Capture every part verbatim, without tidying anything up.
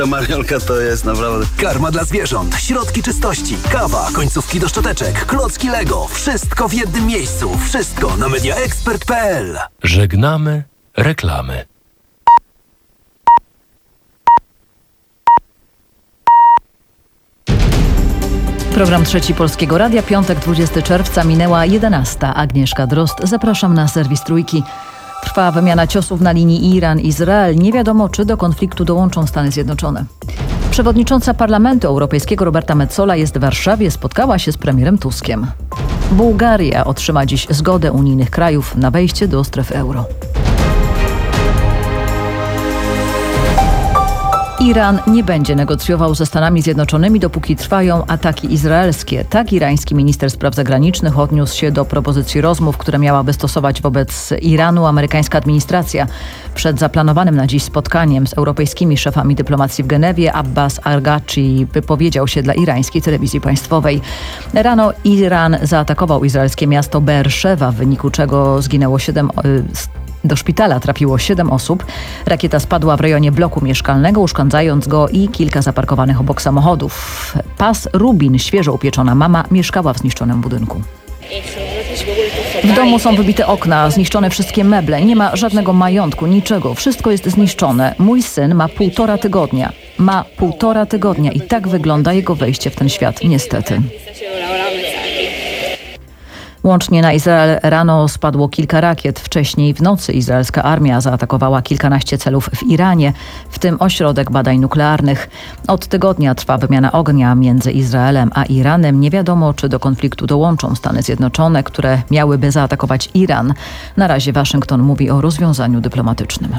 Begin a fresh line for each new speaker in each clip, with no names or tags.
Mariolka to jest naprawdę...
Karma dla zwierząt, środki czystości, kawa, końcówki do szczoteczek, klocki Lego. Wszystko w jednym miejscu. Wszystko na mediaexpert kropka p l.
Żegnamy reklamy.
Program Trzeci Polskiego Radia, piątek dwudziestego czerwca, minęła jedenasta. Agnieszka Drozd, zapraszam na serwis Trójki. Trwa wymiana ciosów na linii Iran-Izrael. Nie wiadomo, czy do konfliktu dołączą Stany Zjednoczone. Przewodnicząca Parlamentu Europejskiego Roberta Metsola jest w Warszawie, spotkała się z premierem Tuskiem. Bułgaria otrzyma dziś zgodę unijnych krajów na wejście do strefy euro. Iran nie będzie negocjował ze Stanami Zjednoczonymi, dopóki trwają ataki izraelskie. Tak irański minister spraw zagranicznych odniósł się do propozycji rozmów, które miałaby stosować wobec Iranu amerykańska administracja. Przed zaplanowanym na dziś spotkaniem z europejskimi szefami dyplomacji w Genewie Abbas Arghachi wypowiedział się dla irańskiej telewizji państwowej. Rano Iran zaatakował izraelskie miasto Beerszewa, w wyniku czego zginęło siedem Do szpitala trafiło siedem osób. Rakieta spadła w rejonie bloku mieszkalnego, uszkadzając go i kilka zaparkowanych obok samochodów. Paz Rubin, świeżo upieczona mama, mieszkała w zniszczonym budynku. W domu są wybite okna, zniszczone wszystkie meble, nie ma żadnego majątku, niczego. Wszystko jest zniszczone. Mój syn ma półtora tygodnia. Ma półtora tygodnia i tak wygląda jego wejście w ten świat, niestety. Łącznie na Izrael rano spadło kilka rakiet. Wcześniej w nocy izraelska armia zaatakowała kilkanaście celów w Iranie, w tym ośrodek badań nuklearnych. Od tygodnia trwa wymiana ognia między Izraelem a Iranem. Nie wiadomo, czy do konfliktu dołączą Stany Zjednoczone, które miałyby zaatakować Iran. Na razie Waszyngton mówi o rozwiązaniu dyplomatycznym.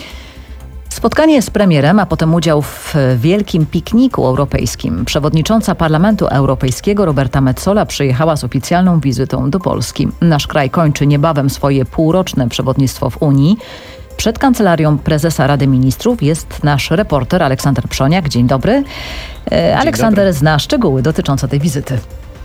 Spotkanie z premierem, a potem udział w wielkim pikniku europejskim. Przewodnicząca Parlamentu Europejskiego Roberta Metsola przyjechała z oficjalną wizytą do Polski. Nasz kraj kończy niebawem swoje półroczne przewodnictwo w Unii. Przed kancelarią prezesa Rady Ministrów jest nasz reporter Aleksander Przoniak. Dzień dobry. Dzień Aleksander dobry. Zna szczegóły dotyczące tej wizyty.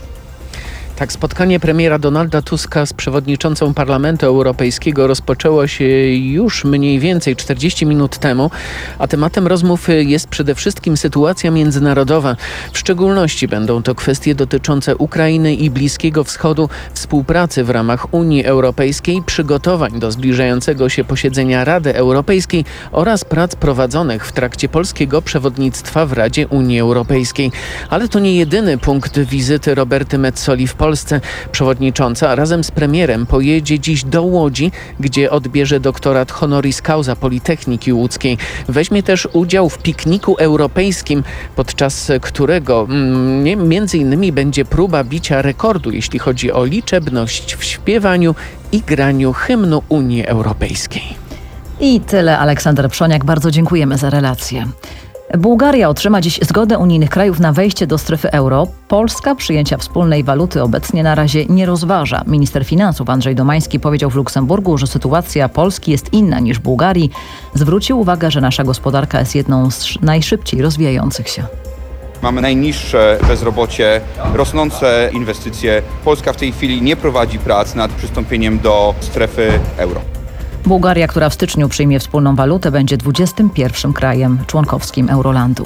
Tak, spotkanie premiera Donalda Tuska z przewodniczącą Parlamentu Europejskiego rozpoczęło się już mniej więcej czterdzieści minut temu, a tematem rozmów jest przede wszystkim sytuacja międzynarodowa. W szczególności będą to kwestie dotyczące Ukrainy i Bliskiego Wschodu, współpracy w ramach Unii Europejskiej, przygotowań do zbliżającego się posiedzenia Rady Europejskiej oraz prac prowadzonych w trakcie polskiego przewodnictwa w Radzie Unii Europejskiej. Ale to nie jedyny punkt wizyty Roberty Metzoli w Polsce. Polsce. Przewodnicząca razem z premierem pojedzie dziś do Łodzi, gdzie odbierze doktorat honoris causa Politechniki Łódzkiej. Weźmie też udział w pikniku europejskim, podczas którego mm, między innymi będzie próba bicia rekordu, jeśli chodzi o liczebność w śpiewaniu i graniu hymnu Unii Europejskiej.
I tyle. Aleksander Przoniak, bardzo dziękujemy za relację. Bułgaria otrzyma dziś zgodę unijnych krajów na wejście do strefy euro. Polska przyjęcia wspólnej waluty obecnie na razie nie rozważa. Minister finansów Andrzej Domański powiedział w Luksemburgu, że sytuacja Polski jest inna niż Bułgarii. Zwrócił uwagę, że nasza gospodarka jest jedną z najszybciej rozwijających się.
Mamy najniższe bezrobocie, rosnące inwestycje. Polska w tej chwili nie prowadzi prac nad przystąpieniem do strefy euro.
Bułgaria, która w styczniu przyjmie wspólną walutę, będzie dwudziestym pierwszym krajem członkowskim Eurolandu.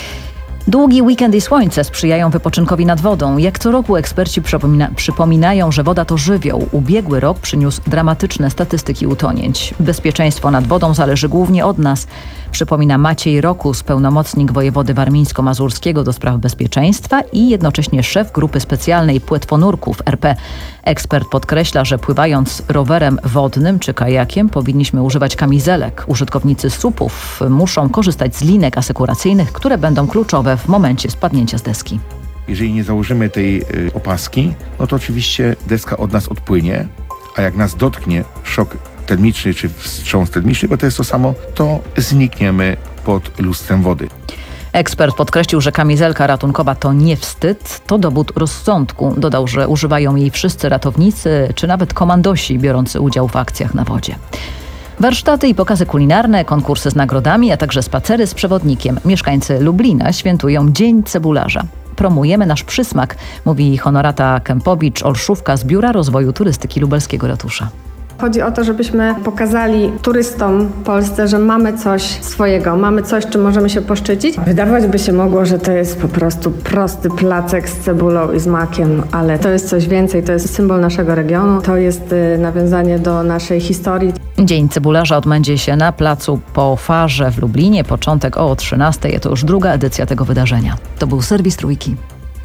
Długi weekend i słońce sprzyjają wypoczynkowi nad wodą. Jak co roku eksperci przypomina, przypominają, że woda to żywioł. Ubiegły rok przyniósł dramatyczne statystyki utonięć. Bezpieczeństwo nad wodą zależy głównie od nas, przypomina Maciej Rokus, pełnomocnik wojewody warmińsko-mazurskiego do spraw bezpieczeństwa i jednocześnie szef grupy specjalnej płetwonurków R P. Ekspert podkreśla, że pływając rowerem wodnym czy kajakiem powinniśmy używać kamizelek. Użytkownicy supów muszą korzystać z linek asekuracyjnych, które będą kluczowe w momencie spadnięcia z deski.
Jeżeli nie założymy tej y, opaski, no to oczywiście deska od nas odpłynie, a jak nas dotknie szok termiczny czy wstrząs termiczny, bo to jest to samo, to znikniemy pod lustrem wody.
Ekspert podkreślił, że kamizelka ratunkowa to nie wstyd, to dowód rozsądku. Dodał, że używają jej wszyscy ratownicy czy nawet komandosi biorący udział w akcjach na wodzie. Warsztaty i pokazy kulinarne, konkursy z nagrodami, a także spacery z przewodnikiem. Mieszkańcy Lublina świętują Dzień Cebularza. Promujemy nasz przysmak, mówi Honorata Kępowicz-Olszówka z Biura Rozwoju Turystyki Lubelskiego Ratusza.
Chodzi o to, żebyśmy pokazali turystom w Polsce, że mamy coś swojego, mamy coś, czym możemy się poszczycić. Wydawać by się mogło, że to jest po prostu prosty placek z cebulą i z makiem, ale to jest coś więcej, to jest symbol naszego regionu, to jest y, nawiązanie do naszej historii.
Dzień Cebularza odbędzie się na placu Po Farze w Lublinie. Początek o trzynastej. To już druga edycja tego wydarzenia. To był serwis Trójki.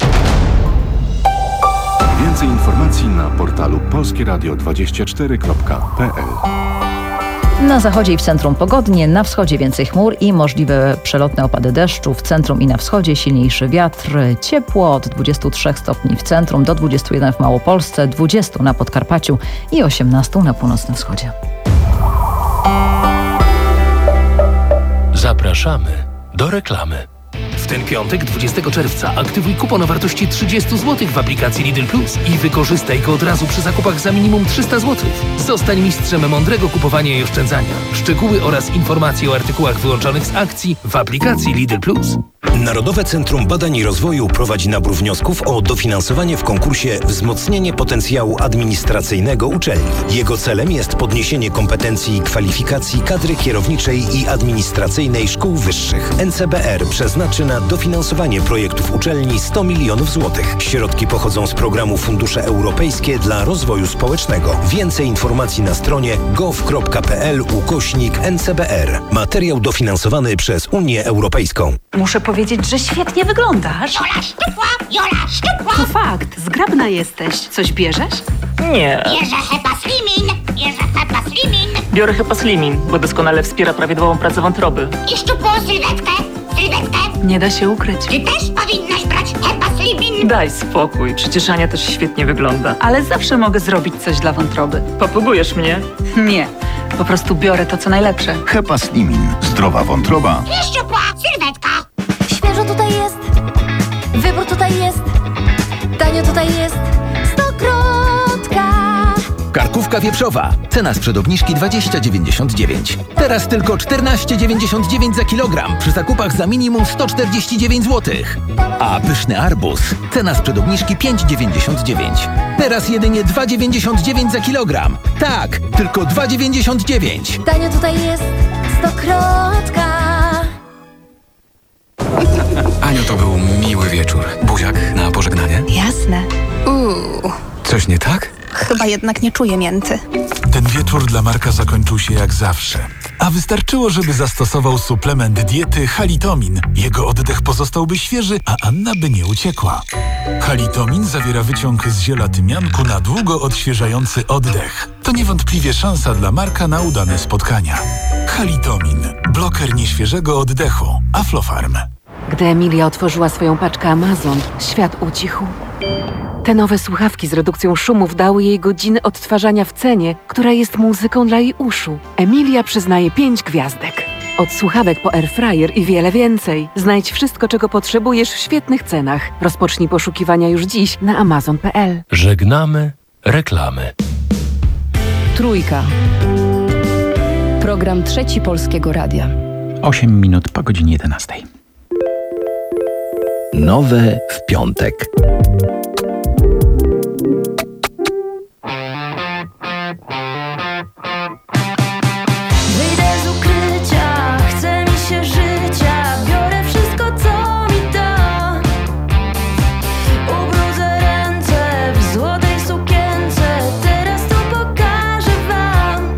Więcej informacji na portalu polskie radio dwadzieścia cztery kropka p l.
Na zachodzie i w centrum pogodnie, na wschodzie więcej chmur i możliwe przelotne opady deszczu. W centrum i na wschodzie silniejszy wiatr, ciepło od dwudziestu trzech stopni w centrum do dwudziestu jeden w Małopolsce, dwudziestu na Podkarpaciu i osiemnastu na północnym wschodzie.
Zapraszamy do reklamy.
W ten piątek, dwudziestego czerwca, aktywuj kupon o wartości trzydzieści złotych w aplikacji Lidl Plus i wykorzystaj go od razu przy zakupach za minimum trzysta złotych. Zostań mistrzem mądrego kupowania i oszczędzania. Szczegóły oraz informacje o artykułach wyłączonych z akcji w aplikacji Lidl Plus.
Narodowe Centrum Badań i Rozwoju prowadzi nabór wniosków o dofinansowanie w konkursie Wzmocnienie potencjału administracyjnego uczelni. Jego celem jest podniesienie kompetencji i kwalifikacji kadry kierowniczej i administracyjnej szkół wyższych. N C B R przeznaczy na dofinansowanie projektów uczelni sto milionów złotych. Środki pochodzą z programu Fundusze Europejskie dla Rozwoju Społecznego. Więcej informacji na stronie gov kropka p l ukośnik N C B R. Materiał dofinansowany przez Unię Europejską.
Muszę powiedzieć, że świetnie wyglądasz.
Jola szczupła, Jola szczupła.
To fakt, zgrabna jesteś. Coś bierzesz?
Nie. Bierze Hepa Slimin, bierze Hepa Slimin.
Biorę Hepa Slimin, bo doskonale wspiera prawidłową pracę wątroby.
I szczupłą sylwetkę, sylwetkę.
Nie da się ukryć.
Ty też powinnaś brać Hepa Slimin.
Daj spokój, przecież Ania też świetnie wygląda.
Ale zawsze mogę zrobić coś dla wątroby.
Papugujesz mnie?
Nie, po prostu biorę to, co najlepsze.
Hepa Slimin. Zdrowa wątroba.
I szczupła sylwetka.
Świeżo tutaj jest, wybór tutaj jest, tanio tutaj jest, Stokrotka.
Karkówka wieprzowa. Cena sprzed obniżki dwadzieścia dziewięćdziesiąt dziewięć. Teraz tylko czternaście dziewięćdziesiąt dziewięć za kilogram przy zakupach za minimum sto czterdzieści dziewięć złotych. A pyszny arbuz. Cena sprzed obniżki pięć dziewięćdziesiąt dziewięć. Teraz jedynie dwa dziewięćdziesiąt dziewięć za kilogram. Tak, tylko dwa dziewięćdziesiąt dziewięć.
Tanio tutaj jest, Stokrotka.
Aniu, to był miły wieczór. Buziak na pożegnanie?
Jasne. Uuu.
Coś nie tak?
Chyba jednak nie czuję mięty.
Ten wieczór dla Marka zakończył się jak zawsze. A wystarczyło, żeby zastosował suplement diety Halitomin. Jego oddech pozostałby świeży, a Anna by nie uciekła. Halitomin zawiera wyciąg z ziela tymianku na długo odświeżający oddech. To niewątpliwie szansa dla Marka na udane spotkania. Halitomin. Bloker nieświeżego oddechu. Aflofarm.
Gdy Emilia otworzyła swoją paczkę Amazon, świat ucichł. Te nowe słuchawki z redukcją szumów dały jej godziny odtwarzania w cenie, która jest muzyką dla jej uszu. Emilia przyznaje pięć gwiazdek. Od słuchawek po airfryer i wiele więcej. Znajdź wszystko, czego potrzebujesz w świetnych cenach. Rozpocznij poszukiwania już dziś na amazon kropka p l.
Żegnamy reklamy.
Trójka. Program Trzeci Polskiego Radia.
osiem minut po godzinie jedenastej.
Nowe w piątek.
Wyjdę z ukrycia, chce mi się życia, biorę wszystko, co mi da. Ubrudzę ręce w złotej sukience, teraz to pokażę wam.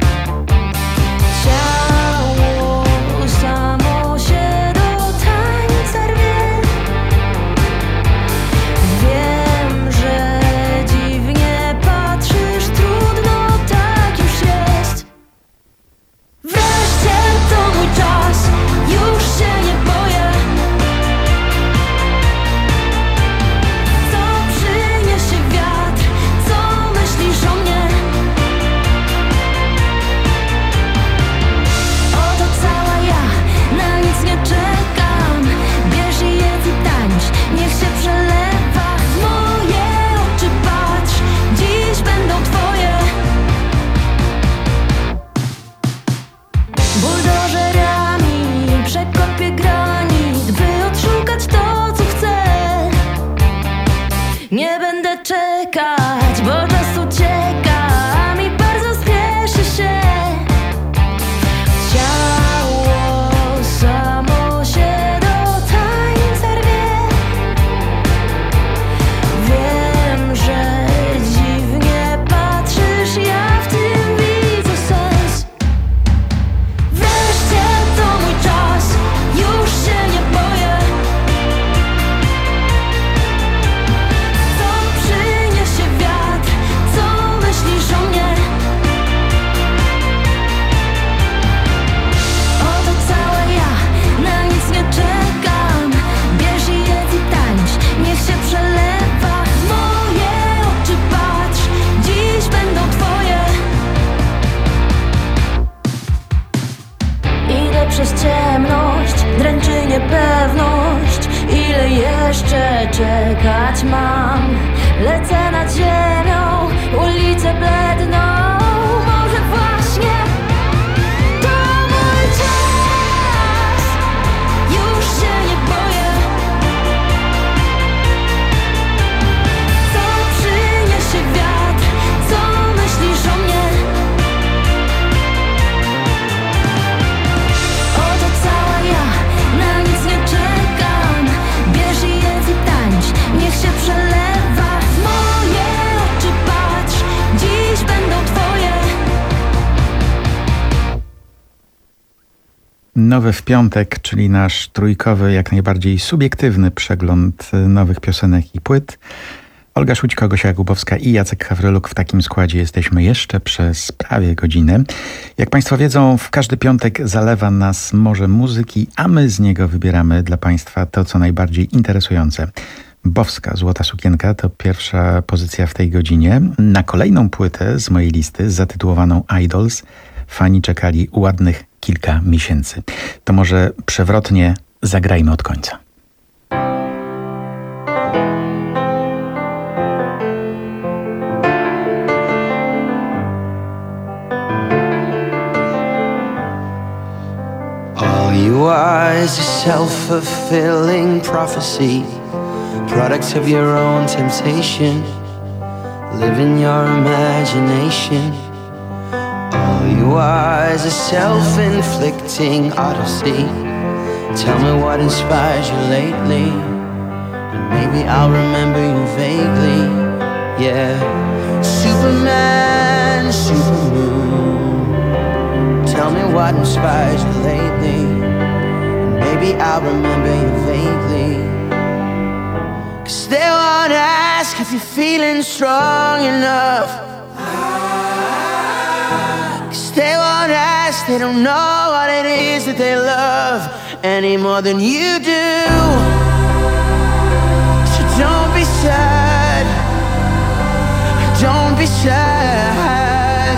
Ciało samo się do tańca rwie. Wiem, jeszcze czekać mam? Lecę nad ziemią, ulice bledną. Może właśnie to mój czas. Już się nie boję. Co przyniesie wiatr? Co myślisz o mnie? Oto cała ja, na nic nie czekam. Bierz i jedz i tańcz, niech się przelewa. W moje oczy patrz, dziś będą twoje.
Nowy w piątek, czyli nasz trójkowy, jak najbardziej subiektywny przegląd nowych piosenek i płyt. Olga Szućko, Gosia Jakubowska i Jacek Hawryluk. W takim składzie jesteśmy jeszcze przez prawie godzinę. Jak Państwo wiedzą, w każdy piątek zalewa nas morze muzyki, a my z niego wybieramy dla Państwa to, co najbardziej interesujące. Bowska, Złota sukienka to pierwsza pozycja w tej godzinie. Na kolejną płytę z mojej listy, zatytułowaną Idols, fani czekali ładnych kilka miesięcy. To może przewrotnie zagrajmy od końca.
All you are is a self-fulfilling prophecy, products of your own temptation, live in your imagination. All you are is a self-inflicting odyssey. Tell me what inspires you lately, and maybe I'll remember you vaguely. Yeah, Superman, Supermoon. Tell me what inspires you lately, and maybe I'll remember you vaguely. 'Cause they won't ask if you're feeling strong enough. They won't ask, they don't know what it is that they love any more than you do. So don't be sad, don't be sad.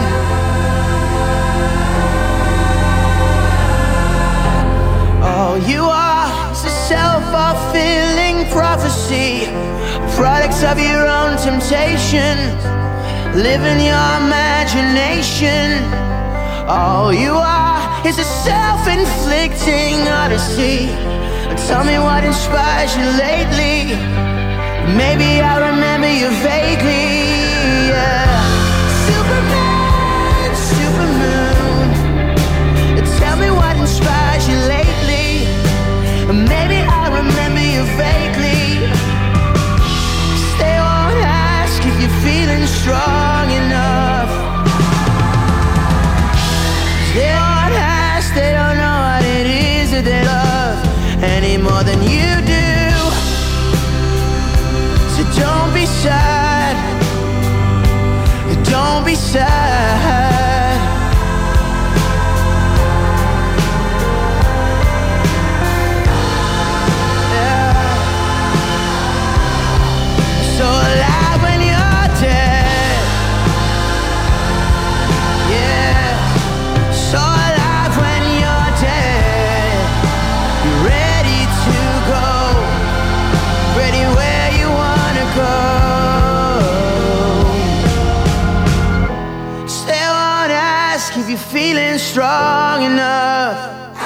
All you are is a self-fulfilling prophecy, products of your own temptation, live in your imagination. All you are is a self-inflicting odyssey. Tell me what inspires you lately, maybe I'll remember you vaguely. Yeah. Superman, Supermoon. Tell me what inspires you lately, maybe I'll remember you vaguely. They won't ask if you're feeling strong enough. They won't ask, they don't know what it is that they love any more than you do. So don't be sad, don't be sad. Yeah. So alive when you're dead. Yeah. So alive when you're dead. You're ready to go, ready where you wanna go. They won't ask if you're feeling strong enough.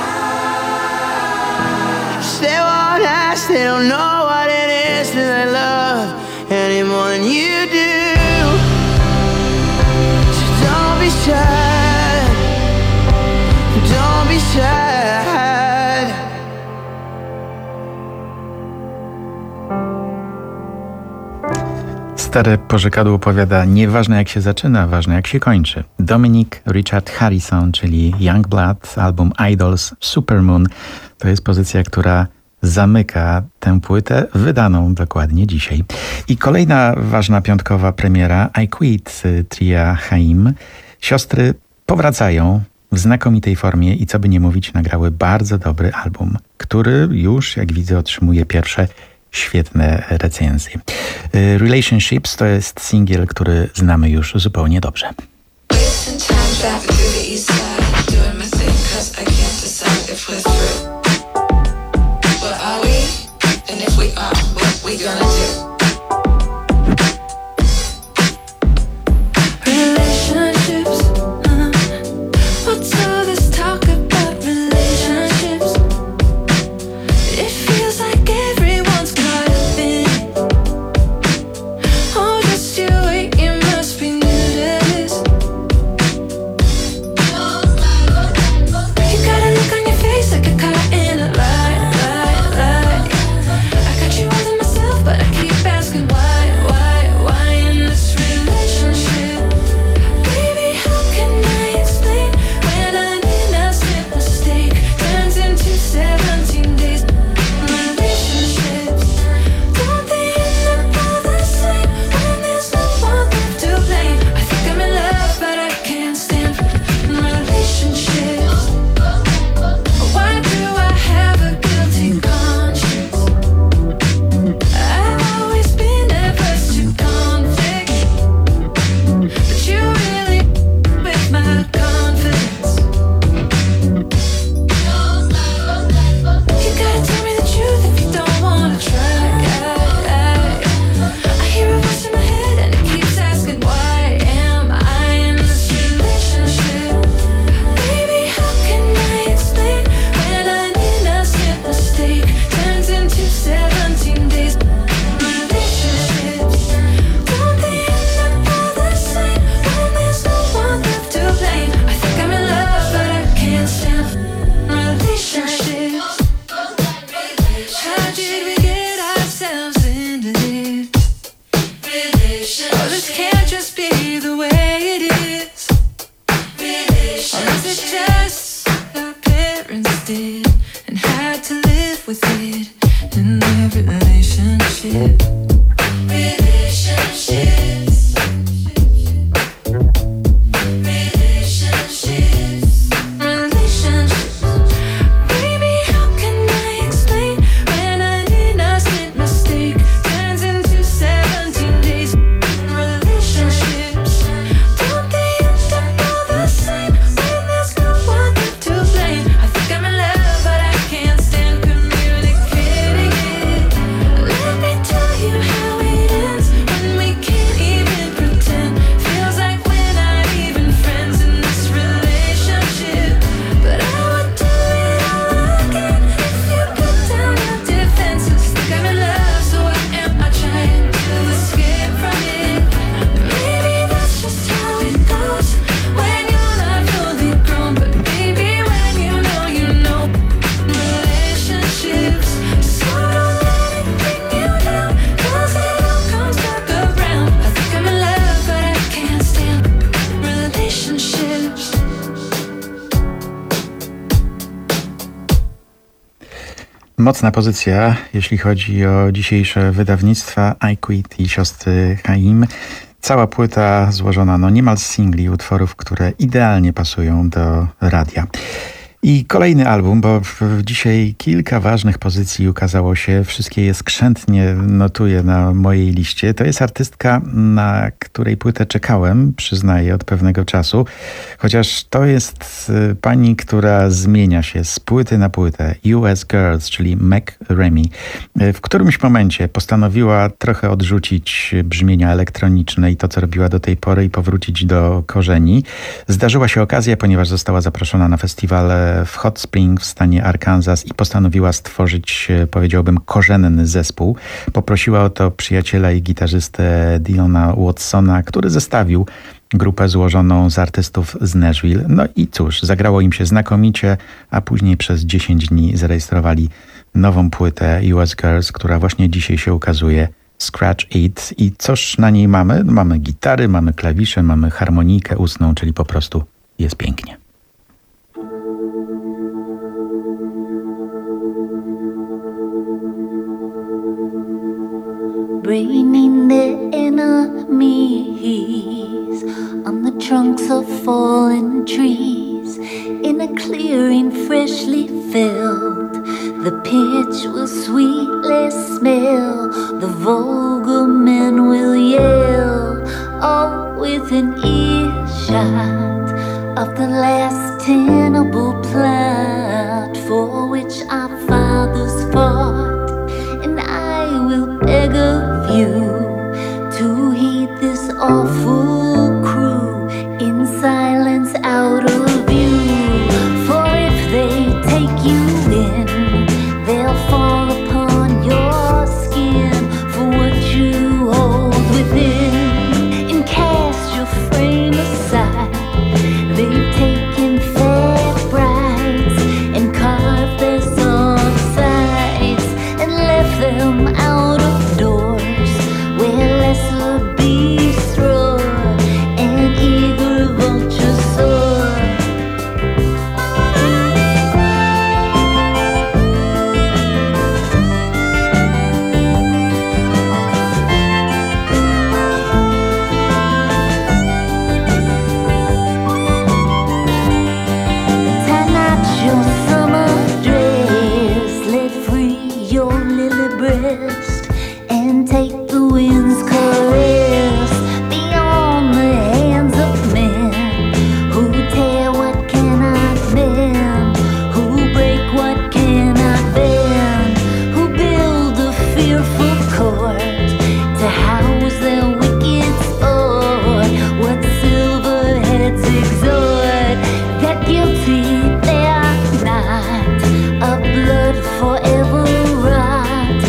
They won't ask, they don't know what it is that they love any more than you do. So don't be sad, don't be sad.
Stare porzekadło powiada, nieważne jak się zaczyna, ważne jak się kończy. Dominic Richard Harrison, czyli Youngblood, album Idols, Supermoon, to jest pozycja, która zamyka tę płytę, wydaną dokładnie dzisiaj. I kolejna ważna piątkowa premiera, I Quit tria Haim. Siostry powracają w znakomitej formie i co by nie mówić, nagrały bardzo dobry album, który już, jak widzę, otrzymuje pierwsze świetne recenzje. Relationships to jest singiel, który znamy już zupełnie dobrze.
And if we are,
seventeen days. Relationships, don't they end up all the same when there's no one left to blame? I think I'm in love, but I can't stand relationships. How did we get ourselves into this? Oh, this can't just be the way it is. Or is it just our parents did and had to live with it in their relationship? Relationships. Relationships. Relationships. Baby, how can I explain when an innocent mistake turns into seventeen days? Relationships, don't they end up all the same when there's no one left to blame? I think I'm in love, but I can't stand communicating it. Let me tell you how it ends when we can't even pretend. Feels like we're not even friends in this relationship. But I would do it all again if you put down your defenses. Think I'm in love, so why am I trying to escape from it? Maybe that's just how it goes when you're not fully grown. But baby, when you know, you know. Relationships, so don't let it bring you down, 'cause it all comes back around. I think I'm in love, but I can't stand relationships.
Mocna pozycja, jeśli chodzi o dzisiejsze wydawnictwa I Quit i siostry Haim. Cała płyta złożona no niemal z singli, utworów, które idealnie pasują do radia. I kolejny album, bo w- dzisiaj kilka ważnych pozycji ukazało się, wszystkie je skrzętnie notuję na mojej liście. To jest artystka, na której płytę czekałem, przyznaję, od pewnego czasu, chociaż to jest y, pani, która zmienia się z płyty na płytę. U S Girls, czyli Mac Remy. Y, W którymś momencie postanowiła trochę odrzucić brzmienia elektroniczne i to, co robiła do tej pory, i powrócić do korzeni. Zdarzyła się okazja, ponieważ została zaproszona na festiwal w Hot Springs w stanie Arkansas i postanowiła stworzyć, e, powiedziałbym, korzenny zespół. Poprosiła o to przyjaciela i gitarzystę Dylana Watsona, który zestawił grupę złożoną z artystów z Nashville. No i cóż, zagrało im się znakomicie, a później przez dziesięć dni zarejestrowali nową płytę U S Girls, która właśnie dzisiaj się ukazuje. Scratch It. I coż na niej mamy? No, mamy gitary, mamy klawisze, mamy harmonikę ustną, czyli po prostu jest pięknie.
Bringing the enemies on the trunks of fallen trees in a clearing freshly filled. The pitch will sweetly smell, the vulgar men will yell, all within earshot of the last tenable plot for which our fathers fought. And I will beg of you to heed this awful crew in silence out of view. For if they take you in, they'll fall upon your skin for what you hold within. And cast your frame aside. They've taken fair brides and carved their soft sides and left them out of doors where lesser beasts roar and eager vultures soar. Tie not your summer dress, let free your lily breast, and take the wind's caress beyond the hands of men who tear what cannot bend, who break what cannot bend, who build a fearful court to house their wicked sport. What silver heads exhort that guilty they are not, a blood forever rot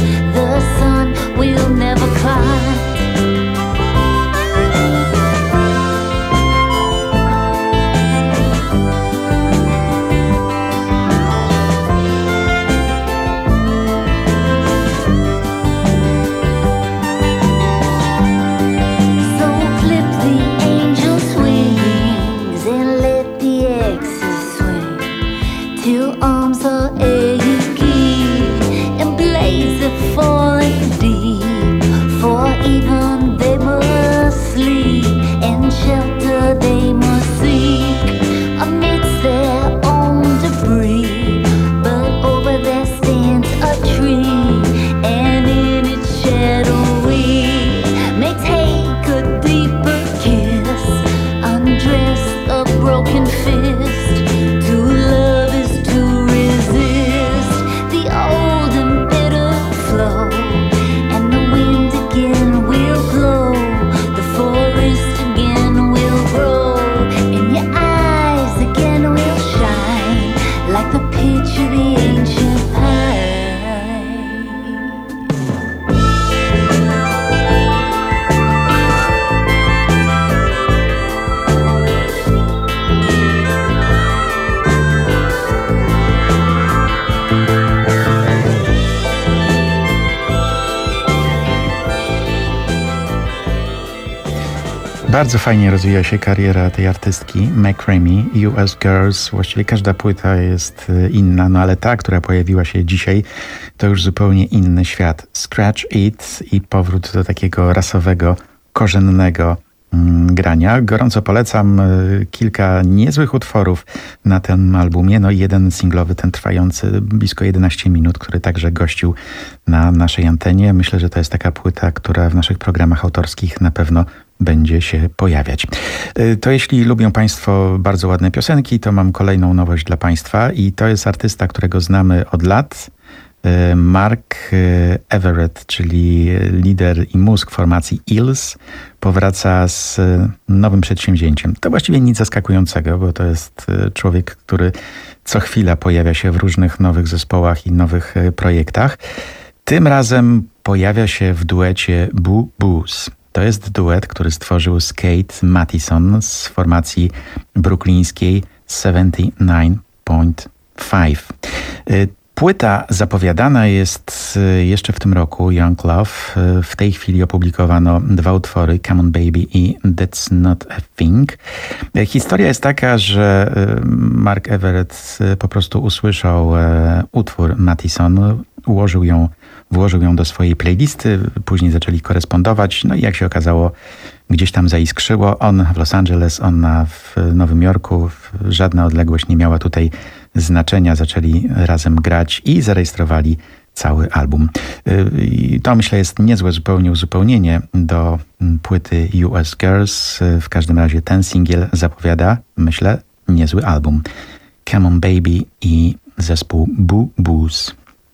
Bardzo fajnie rozwija się kariera tej artystki McCreamy, U S Girls. Właściwie każda płyta jest inna, no ale ta, która pojawiła się dzisiaj, to już zupełnie inny świat. Scratch It i powrót do takiego rasowego, korzennego mm, grania. Gorąco polecam y, kilka niezłych utworów na tym albumie. No i jeden singlowy, ten trwający blisko jedenaście minut, który także gościł na naszej antenie. Myślę, że to jest taka płyta, która w naszych programach autorskich na pewno będzie się pojawiać. To jeśli lubią Państwo bardzo ładne piosenki, to mam kolejną nowość dla Państwa i to jest artysta, którego znamy od lat. Mark Everett, czyli lider i mózg formacji Eels, powraca z nowym przedsięwzięciem. To właściwie nic zaskakującego, bo to jest człowiek, który co chwila pojawia się w różnych nowych zespołach i nowych projektach. Tym razem pojawia się w duecie Boo Boos. To jest duet, który stworzył z Kate Mattison z formacji bruklińskiej siedemdziesiąt dziewięć pięć. Płyta zapowiadana jest jeszcze w tym roku, Young Love. W tej chwili opublikowano dwa utwory, Come On Baby i That's Not a Thing. Historia jest taka, że Mark Everett po prostu usłyszał utwór Mattison, ułożył ją, włożył ją do swojej playlisty, później zaczęli korespondować, no i jak się okazało, gdzieś tam zaiskrzyło. On w Los Angeles, ona w Nowym Jorku. Żadna odległość nie miała tutaj znaczenia. Zaczęli razem grać i zarejestrowali cały album. I to, myślę, jest niezłe zupełnie uzupełnienie do płyty U S Girls. W każdym razie ten singiel zapowiada, myślę, niezły album. Come On Baby i zespół Boo Boos.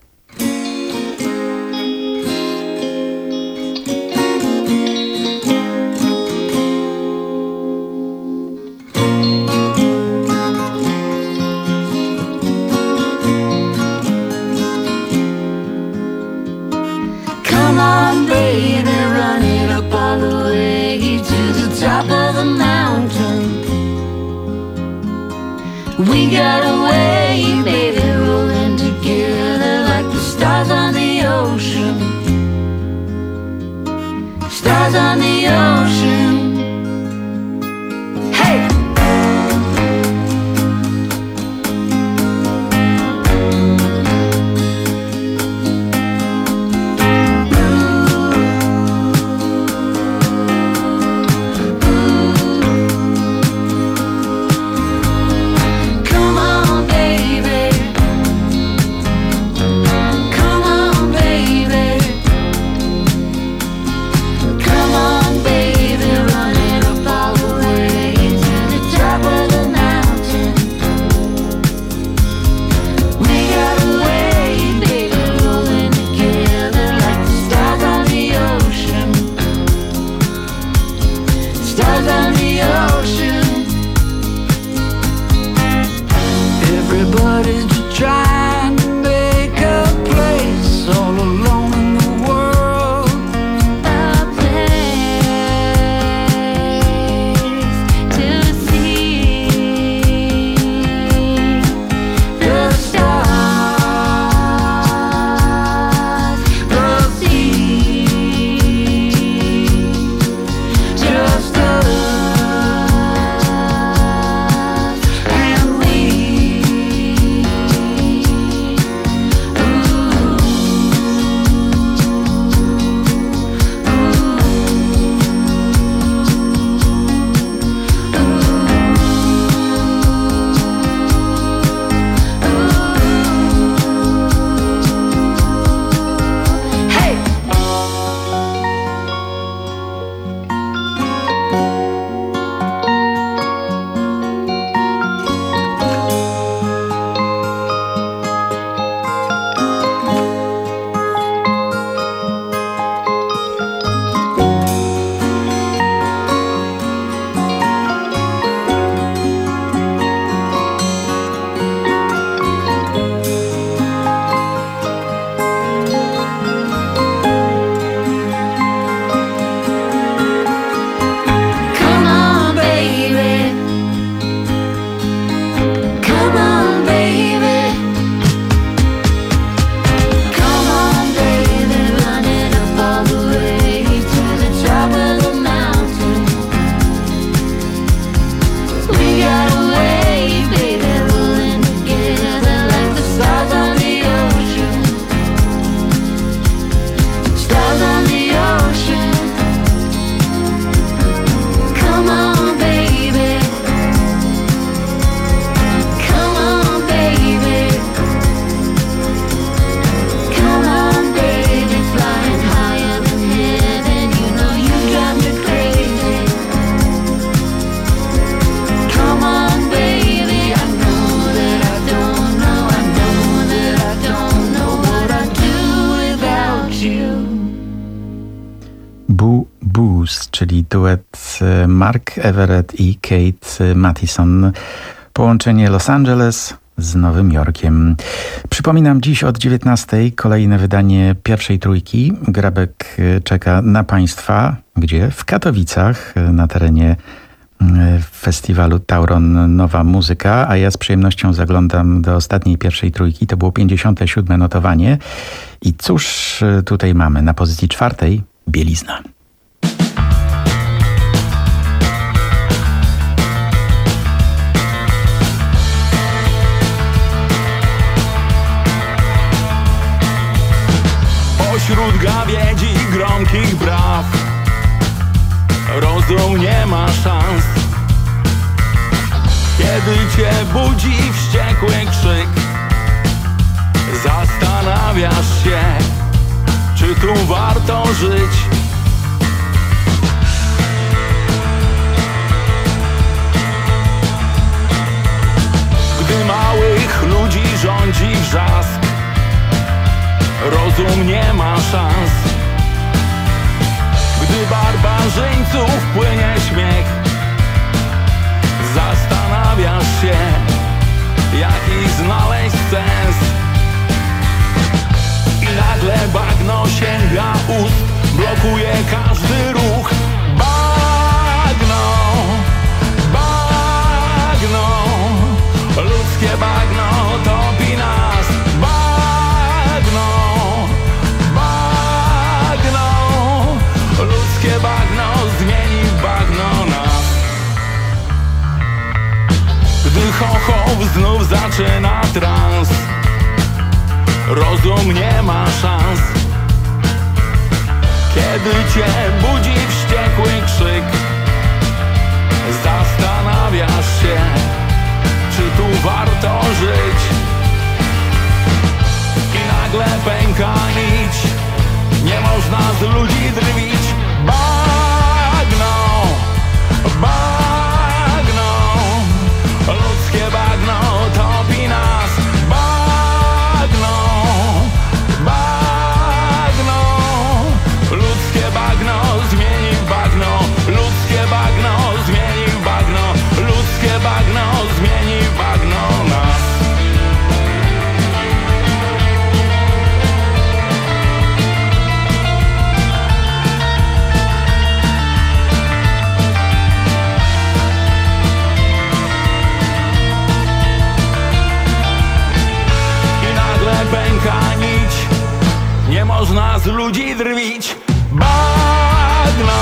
We got away, baby, rolling together like the stars on the ocean. Stars on the ocean. Hey! Baby
Boo Boos, czyli duet Mark Everett i Kate Mathison. Połączenie Los Angeles z Nowym Jorkiem. Przypominam, dziś od dziewiętnastej kolejne wydanie pierwszej trójki. Grabek czeka na Państwa. Gdzie? W Katowicach, na terenie festiwalu Tauron Nowa Muzyka, a ja z przyjemnością zaglądam do ostatniej pierwszej trójki. To było pięćdziesiąte siódme notowanie. I cóż tutaj mamy? Na pozycji czwartej Bielizna.
Pośród gawiedzi i gromkich braw rozum nie ma szans. Kiedy cię budzi wściekły krzyk, zastanawiasz się, czy tu warto żyć. Gdy małych ludzi rządzi wrzask, rozum nie ma szans. Gdy barbarzyńców płynie śmiech, zastanawiasz się, jaki znaleźć sens. I nagle bagno sięga ust, blokuje każdy ruch. Bagno, bagno, ludzkie bagno topi nas. Bagno, bagno, ludzkie bagno zmieni w bagno nas. Gdy chochoł znów zaczyna trans, rozum nie ma szans. Kiedy cię budzi wściekły krzyk, zastanawiasz się, czy tu warto żyć. I nagle pęka nić, nie można z ludzi drwić. Bagno, bagno, ludzkie bagno topi nas. Bagno, bagno, ludzkie bagno zmieni w bagno. Ludzkie bagno zmieni w bagno. Ludzkie bagno zmieni w bagno nas. Pęka nić, nie można z ludzi drwić. Bagno,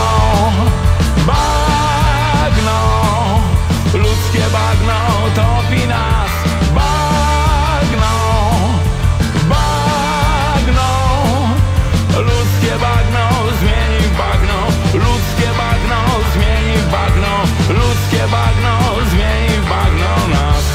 bagno, ludzkie bagno topi nas. Bagno, bagno, ludzkie bagno zmieni w bagno. Ludzkie bagno zmieni w bagno. Ludzkie bagno zmieni w bagno nas.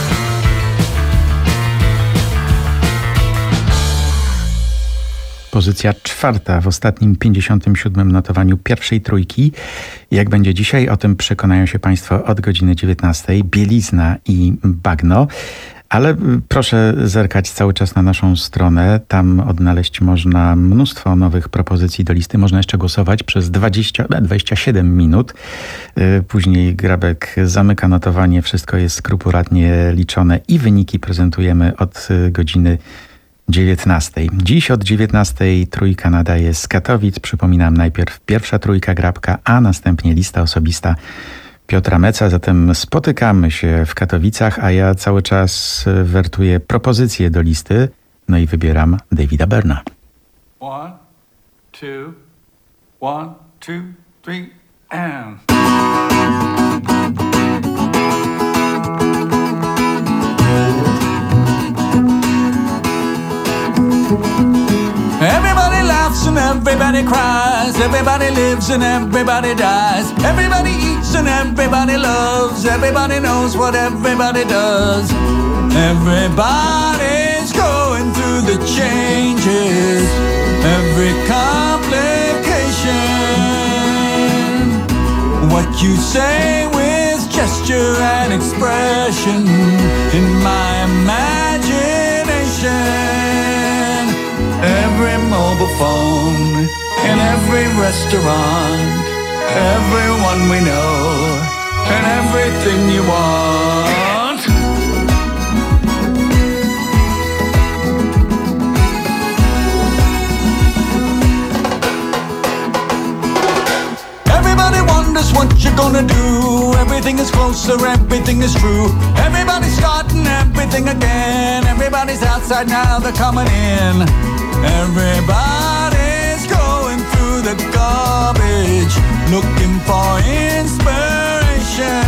Pozycja czwarta w ostatnim pięćdziesiątym siódmym notowaniu pierwszej trójki. Jak będzie dzisiaj, o tym przekonają się Państwo od godziny dziewiętnastej. Bielizna i bagno. Ale proszę zerkać cały czas na naszą stronę. Tam odnaleźć można mnóstwo nowych propozycji do listy. Można jeszcze głosować przez dwadzieścia, dwadzieścia siedem minut. Później Grabek zamyka notowanie. Wszystko jest skrupulatnie liczone i wyniki prezentujemy od godziny dziewiętnastej. Dziś od dziewiętnastej trójka nadaje z Katowic. Przypominam, najpierw pierwsza trójka Grabka, a następnie lista osobista Piotra Meca. Zatem spotykamy się w Katowicach, a ja cały czas wertuję propozycje do listy. No i wybieram Davida Byrna.
One, two, one, two, three, and...
Everybody laughs and everybody cries. Everybody lives and everybody dies. Everybody eats and everybody loves. Everybody knows what everybody does. Everybody's going through the changes. Every complication. What you say with gesture and expression in my imagination. Every mobile phone, in every restaurant, everyone we know, and everything you want. Everybody wonders what you're gonna do. Everything is closer, everything is true. Everybody's starting everything again. Everybody's outside now, they're coming in. Everybody's going through the garbage, looking for inspiration.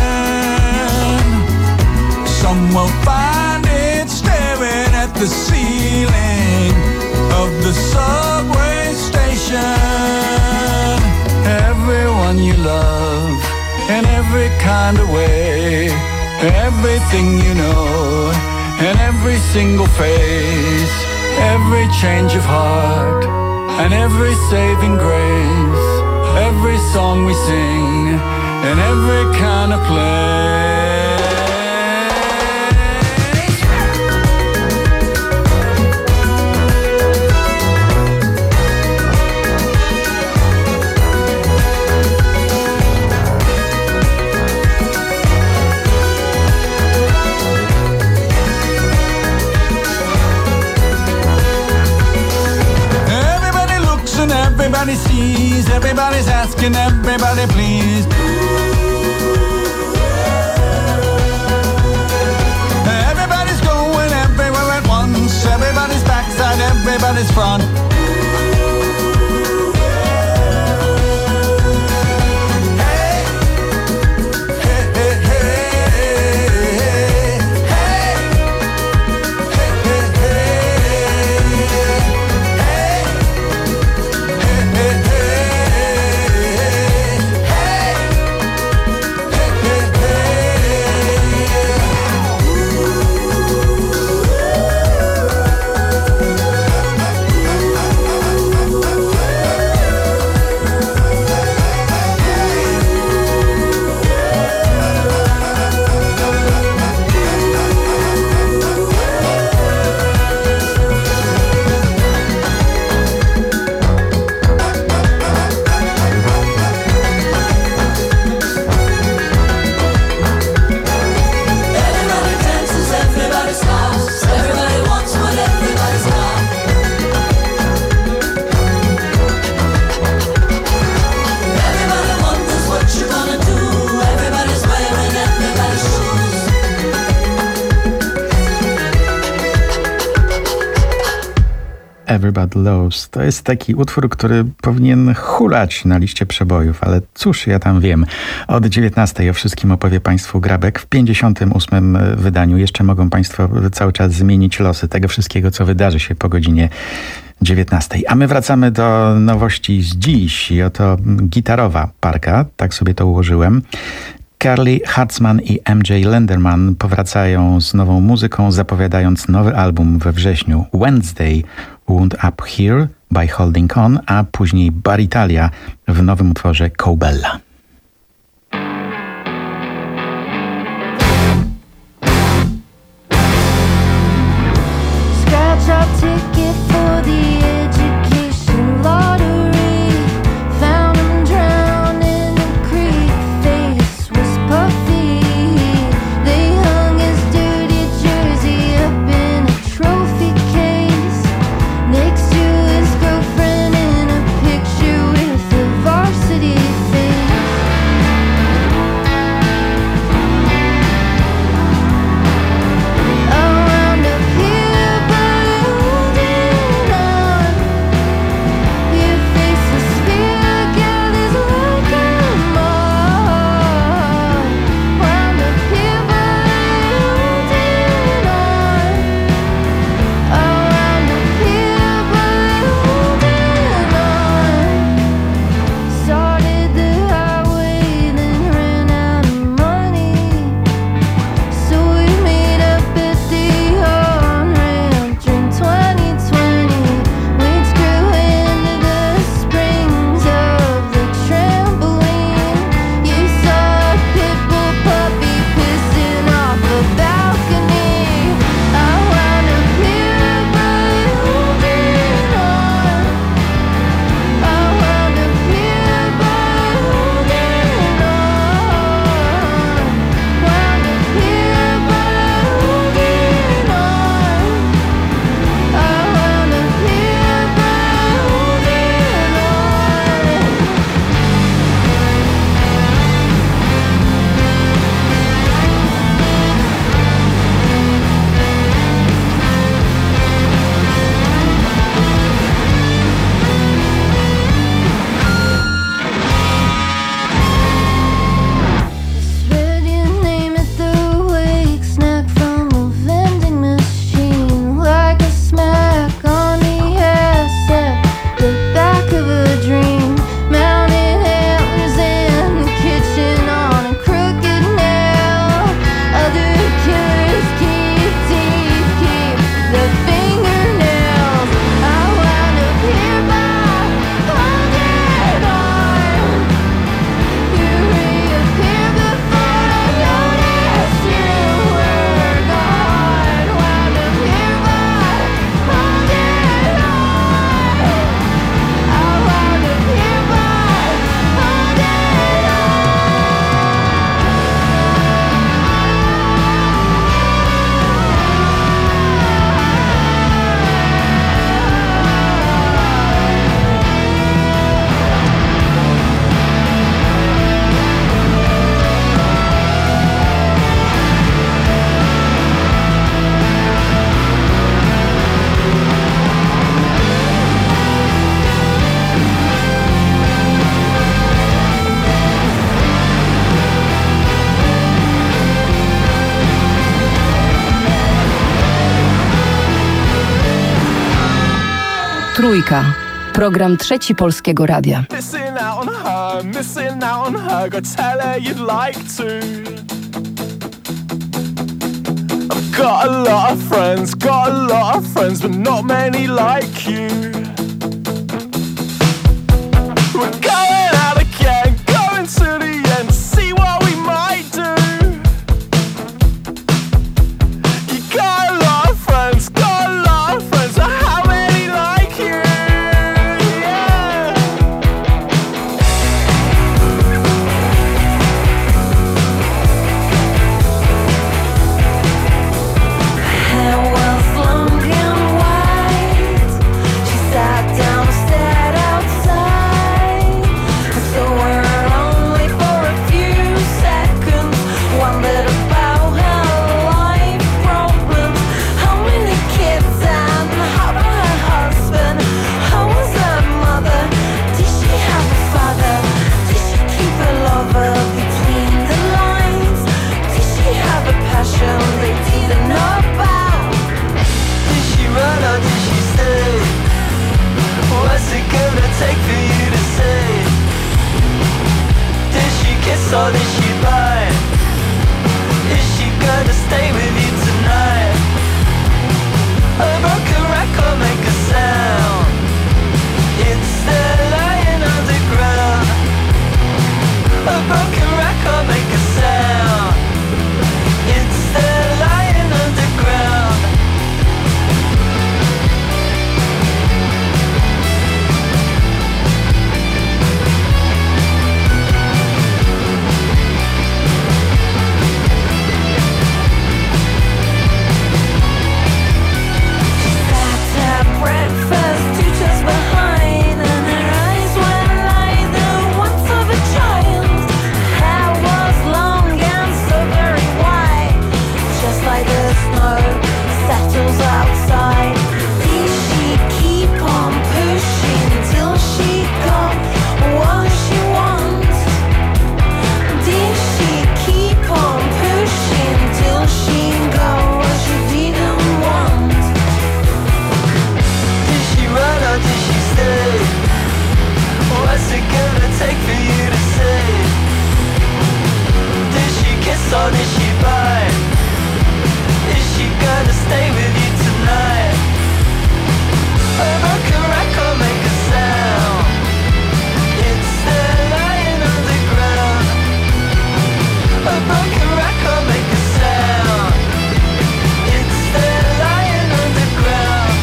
Some will find it staring at the ceiling of the subway station. Everyone you love, in every kind of way, everything you know, in every single phase, every change of heart, and every saving grace, every song we sing, in every kind of place. Everybody sees, everybody's asking, everybody please. Everybody's going everywhere at once, everybody's backside, everybody's front.
Everybody Loves. To jest taki utwór, który powinien hulać na liście przebojów, ale cóż ja tam wiem. Od dziewiętnastej o wszystkim opowie Państwu Grabek. W pięćdziesiątym ósmym wydaniu jeszcze mogą Państwo cały czas zmienić losy tego wszystkiego, co wydarzy się po godzinie dziewiętnastej. A my wracamy do nowości z dziś. I oto gitarowa parka, tak sobie to ułożyłem. Carly Hartzman i M J Lenderman powracają z nową muzyką, zapowiadając nowy album we wrześniu. Wednesday Wound Up Here by Holding On, a później Bar Italia w nowym utworze Cobella.
Scratch our ticket for the education lottery. Found him drowned in a creek. Face was puffy. They hung his dirty jersey up in a trophy case next to his girlfriend in a picture with a varsity face.
Trójka. Program Trzeci Polskiego Radia.
Missing out on her, missing out on her. Go tell her you'd like to. I've got a lot of friends, got a lot of friends, but not many like you. We're going out again, going to the end, see what we might do. You got a lot of friends, got a lot of friends, but how many like you? Or did she bite? Is she gonna stay with you tonight? A broken record make a sound. It's still lying underground. A broken record make a sound. It's still lying underground. Or did she bite? Is she gonna stay with you tonight? A broken record make a sound. It's still lying underground. A broken record make a sound. It's still lying underground.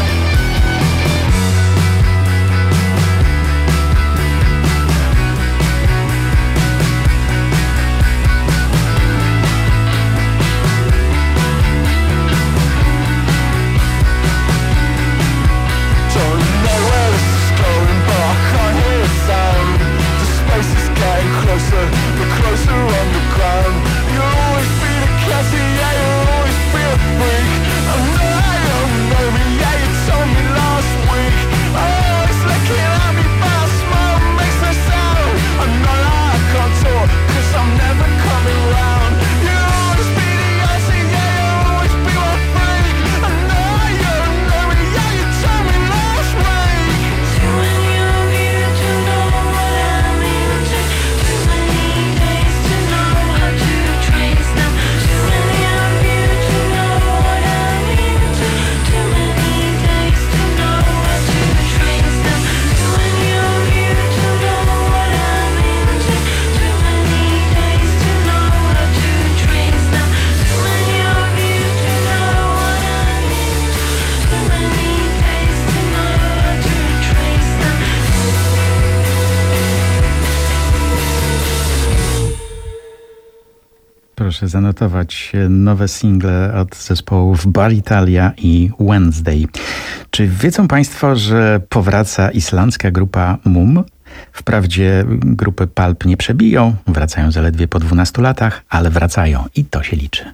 Closer, the closer underground. You'll always be the catty, yeah, you'll always be a freak. I know I don't know me, yeah, you told me last week. Oh, it's looking at me, but I smile, makes no sound. I know that I can't talk, cause I'm never coming round. You'll always be the icy, yeah, you'll always be my freak. I know you don't know me, yeah, you told me last week. Too many of you to know what I mean to.
Proszę zanotować nowe single od zespołów Bar Italia i Wednesday. Czy wiedzą Państwo, że powraca islandzka grupa Mum? Wprawdzie grupy Pulp nie przebiją, wracają zaledwie po dwunastu latach, ale wracają i to się liczy.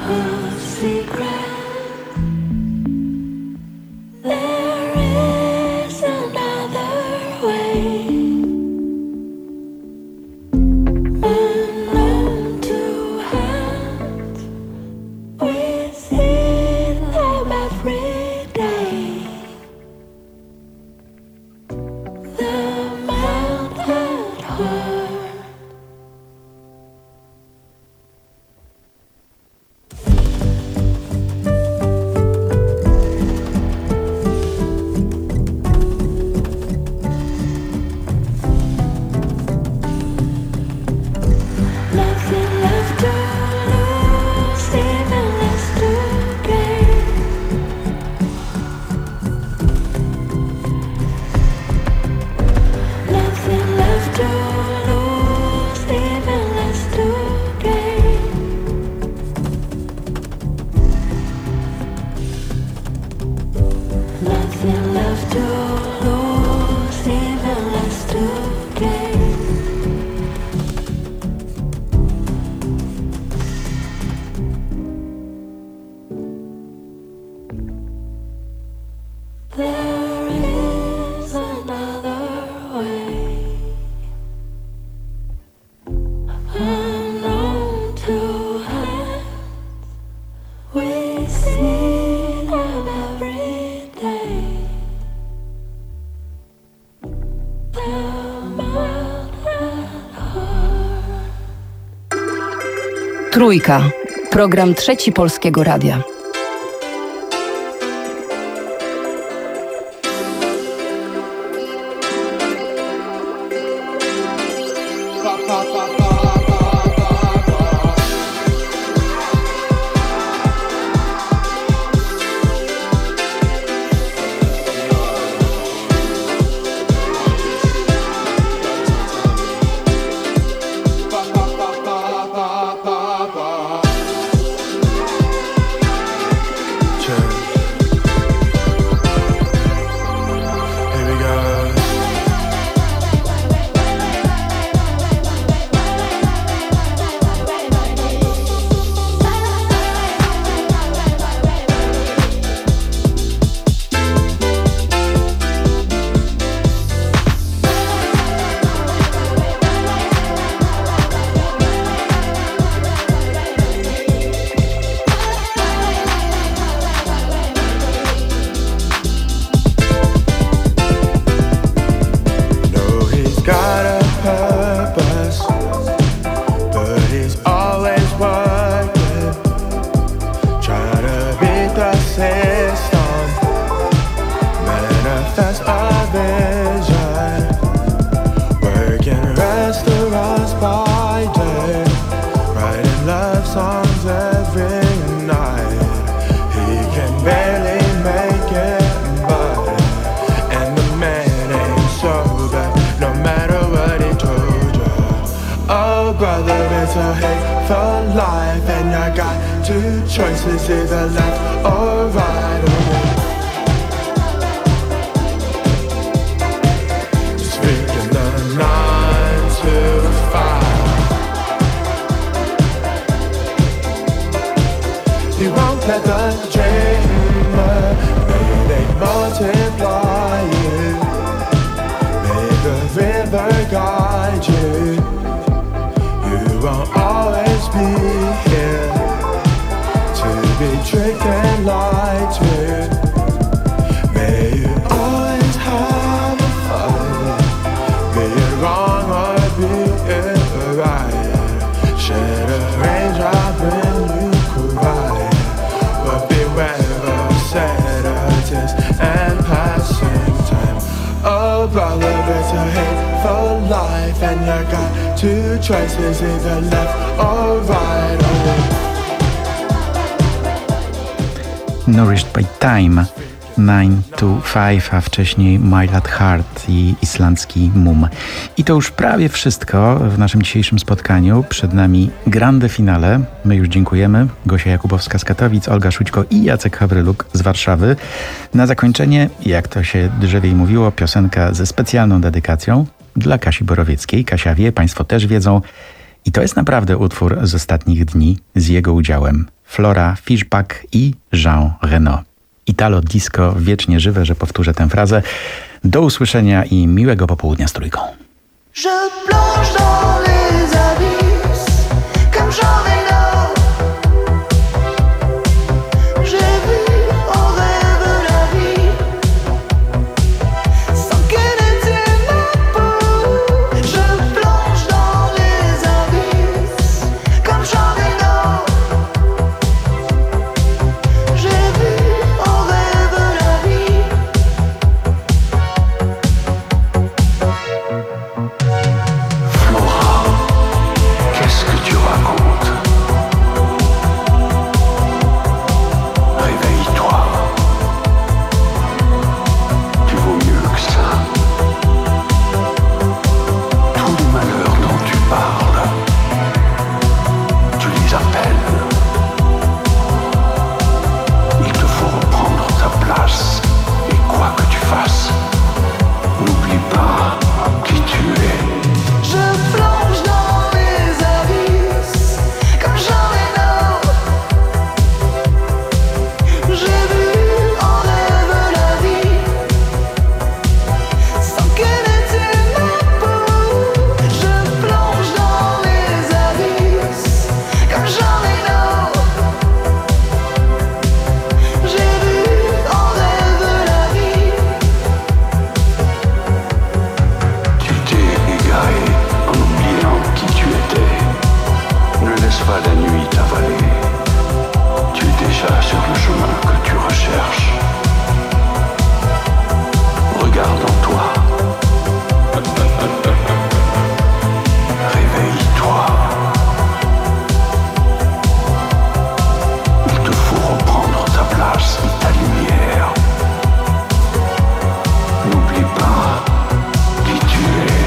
Trójka. Program Trzeci Polskiego Radia.
Choices either left or right away. Just picking the nine to five. You won't let the dreamer may they multiply you. May the river guide you. You won't always be here. Be tricked and lied to. May you always have a fight. Be it wrong or be it right. Shed a raindrop when you cry. But beware of sedatives and passing time. Oh brother, it's a hateful life. And you got two choices, either left or right away.
Nourished by Time, nine to five, a wcześniej Mile at Heart i islandzki Mum. I to już prawie wszystko w naszym dzisiejszym spotkaniu. Przed nami grande finale. My już dziękujemy. Gosia Jakubowska z Katowic, Olga Szućko i Jacek Hawryluk z Warszawy. Na zakończenie, jak to się drzewiej mówiło, piosenka ze specjalną dedykacją dla Kasi Borowieckiej. Kasia wie, Państwo też wiedzą. I to jest naprawdę utwór z ostatnich dni z jego udziałem Flora Fischbach i Jean Reno. Italo disco wiecznie żywe, że powtórzę tę frazę. Do usłyszenia i miłego popołudnia z Trójką.
Je plonge dans les abysses comme Jean Reno. J'ai vu en rêve la vie sans qu'elle était ma peau. Je plonge dans les abysses comme Jean Reno. J'ai vu en rêve la vie.
Flora, qu'est-ce que tu racontes? Réveille-toi. Tu vaux mieux que ça. Tous les malheurs dont tu parles, tu les appelles. Il te faut reprendre ta place. Et quoi que tu fasses, n'oublie pas qui tu es.
Je plonge dans les abysses comme Jean Reno. J'ai vu en rêve la vie sans qu'elle était ma peau. Je plonge dans les abysses comme Jean Reno. J'ai vu en rêve la vie.
Tu t'es égaré en oubliant qui tu étais. Ne laisse pas la nuit t'avaler. Tu es déjà sur le chemin que tu recherches. Regarde en toi. Réveille-toi. Il te faut reprendre ta place et ta lumière. N'oublie pas qui tu es.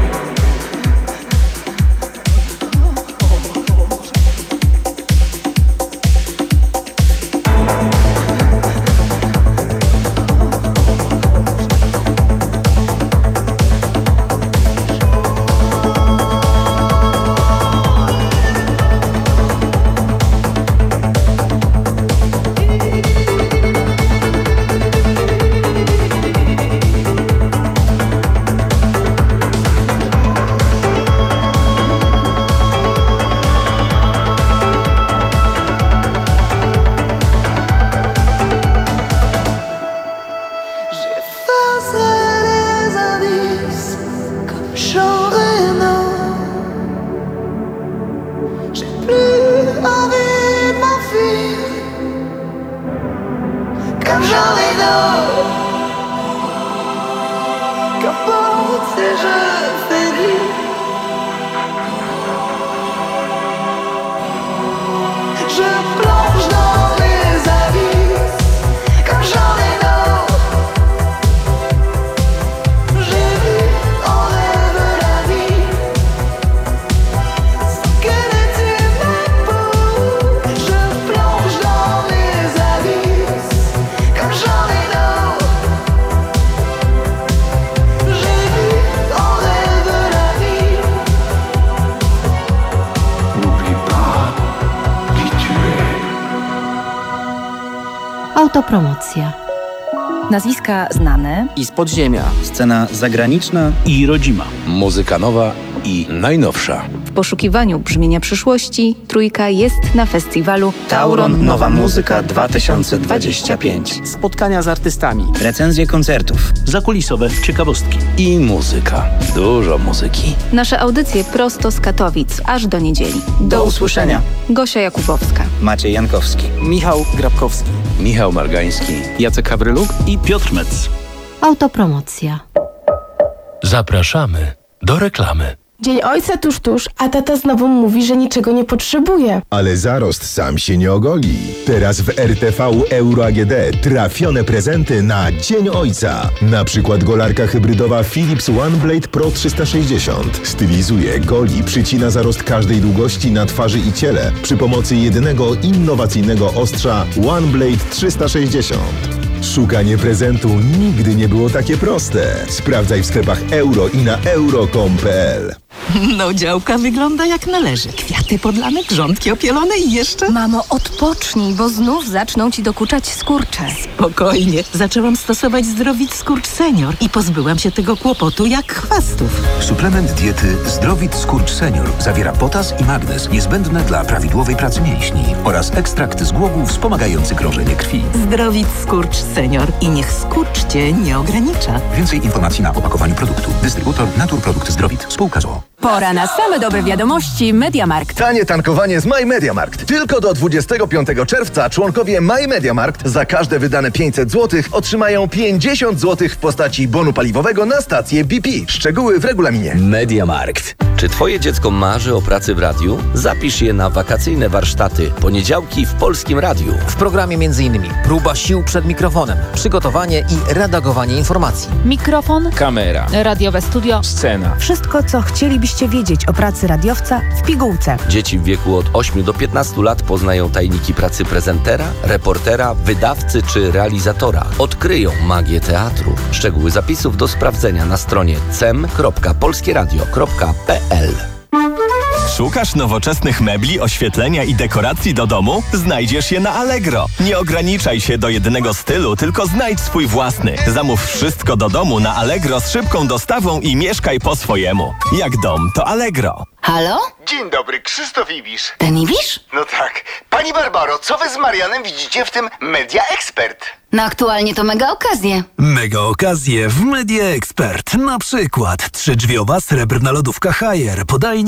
J'effacerai les abysses comme Jean Reno. J'ai plus envie de m'enfuir comme Jean Reno. Qu'importe si je faiblis, je plonge dans les abysses comme Jean Reno. J'ai vu en rêve la vie sans qu'elle était ma peau. Je plonge dans les abysses comme Jean Reno. J'ai vu en rêve la vie.
N'oublie pas qui tu es.
Autopromocja. Nazwiska znane
i z podziemia. Scena zagraniczna i rodzima.
Muzyka nowa i najnowsza.
W poszukiwaniu brzmienia przyszłości Trójka jest na festiwalu
Tauron Nowa Muzyka dwa tysiące dwadzieścia pięć.
Spotkania z artystami.
Recenzje koncertów. Zakulisowe ciekawostki.
I muzyka. Dużo muzyki.
Nasze audycje prosto z Katowic, aż do niedzieli.
Do usłyszenia.
Gosia Jakubowska.
Maciej Jankowski.
Michał Grabkowski.
Michał Margański.
Jacek Hawryluk
i Piotr Metz.
Autopromocja.
Zapraszamy do reklamy.
Dzień Ojca tuż, tuż, a tata znowu mówi, że niczego nie potrzebuje.
Ale zarost sam się nie ogoli. Teraz w R T V Euro A G D trafione prezenty na Dzień Ojca. Na przykład golarka hybrydowa Philips OneBlade Pro trzysta sześćdziesiąt. Stylizuje, goli, przycina zarost każdej długości na twarzy i ciele przy pomocy jedynego innowacyjnego ostrza OneBlade trzysta sześćdziesiąt. Szukanie prezentu nigdy nie było takie proste. Sprawdzaj w sklepach euro i na euro kropka com kropka p l.
No działka wygląda jak należy. Kwiaty podlane, grządki opielone i jeszcze...
Mamo, odpocznij, bo znów zaczną ci dokuczać skurcze.
Spokojnie. Zaczęłam stosować Zdrowit Skurcz Senior i pozbyłam się tego kłopotu jak chwastów.
Suplement diety Zdrowit Skurcz Senior zawiera potas i magnez niezbędne dla prawidłowej pracy mięśni oraz ekstrakt z głogów wspomagający krążenie krwi.
Zdrowit Skurcz Senior i niech skurcz cię nie ogranicza.
Więcej informacji na opakowaniu produktu. Dystrybutor Naturprodukt Zdrowit. Spółka z o o.
Pora na same dobre wiadomości MediaMarkt.
Tanie tankowanie z My MediaMarkt. Tylko do dwudziestego piątego czerwca członkowie My MediaMarkt za każde wydane pięćset złotych otrzymają pięćdziesiąt złotych w postaci bonu paliwowego na stację B P. Szczegóły w regulaminie.
MediaMarkt. Czy twoje dziecko marzy o pracy w radiu? Zapisz je na wakacyjne warsztaty poniedziałki w Polskim Radiu.
W programie m.in. próba sił przed mikrofonem, przygotowanie i redagowanie informacji.
Mikrofon,
kamera,
radiowe studio,
scena.
Wszystko, co chcielibyście wiedzieć o pracy radiowca w pigułce.
Dzieci w wieku od ośmiu do piętnastu lat poznają tajniki pracy prezentera, reportera, wydawcy czy realizatora. Odkryją magię teatru. Szczegóły zapisów do sprawdzenia na stronie cem kropka polskieradio kropka p l.
Szukasz nowoczesnych mebli, oświetlenia i dekoracji do domu? Znajdziesz je na Allegro. Nie ograniczaj się do jednego stylu, tylko znajdź swój własny. Zamów wszystko do domu na Allegro z szybką dostawą i mieszkaj po swojemu. Jak dom, to Allegro.
Halo?
Dzień dobry, Krzysztof Ibisz.
Ten Ibisz?
No tak. Pani Barbaro, co wy z Marianem widzicie w tym Media Expert?
No aktualnie to mega okazje.
Mega okazje w Media Expert. Na przykład trzydrzwiowa srebrna lodówka Haier, podajnik